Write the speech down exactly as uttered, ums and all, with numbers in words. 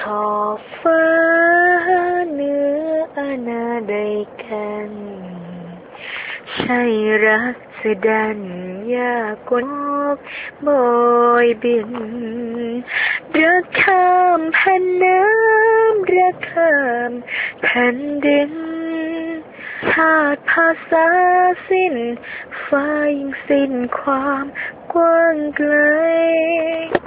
อบฟ้าเนื้ออาณาใดกันใช่รักสดันยากกว่าบอยบินรักข้ามแผ่นน้ำรักข้ามแผ่นดินชาติภาษาสิ้นฟ้ายิ่งสิ้นความกว้างไกล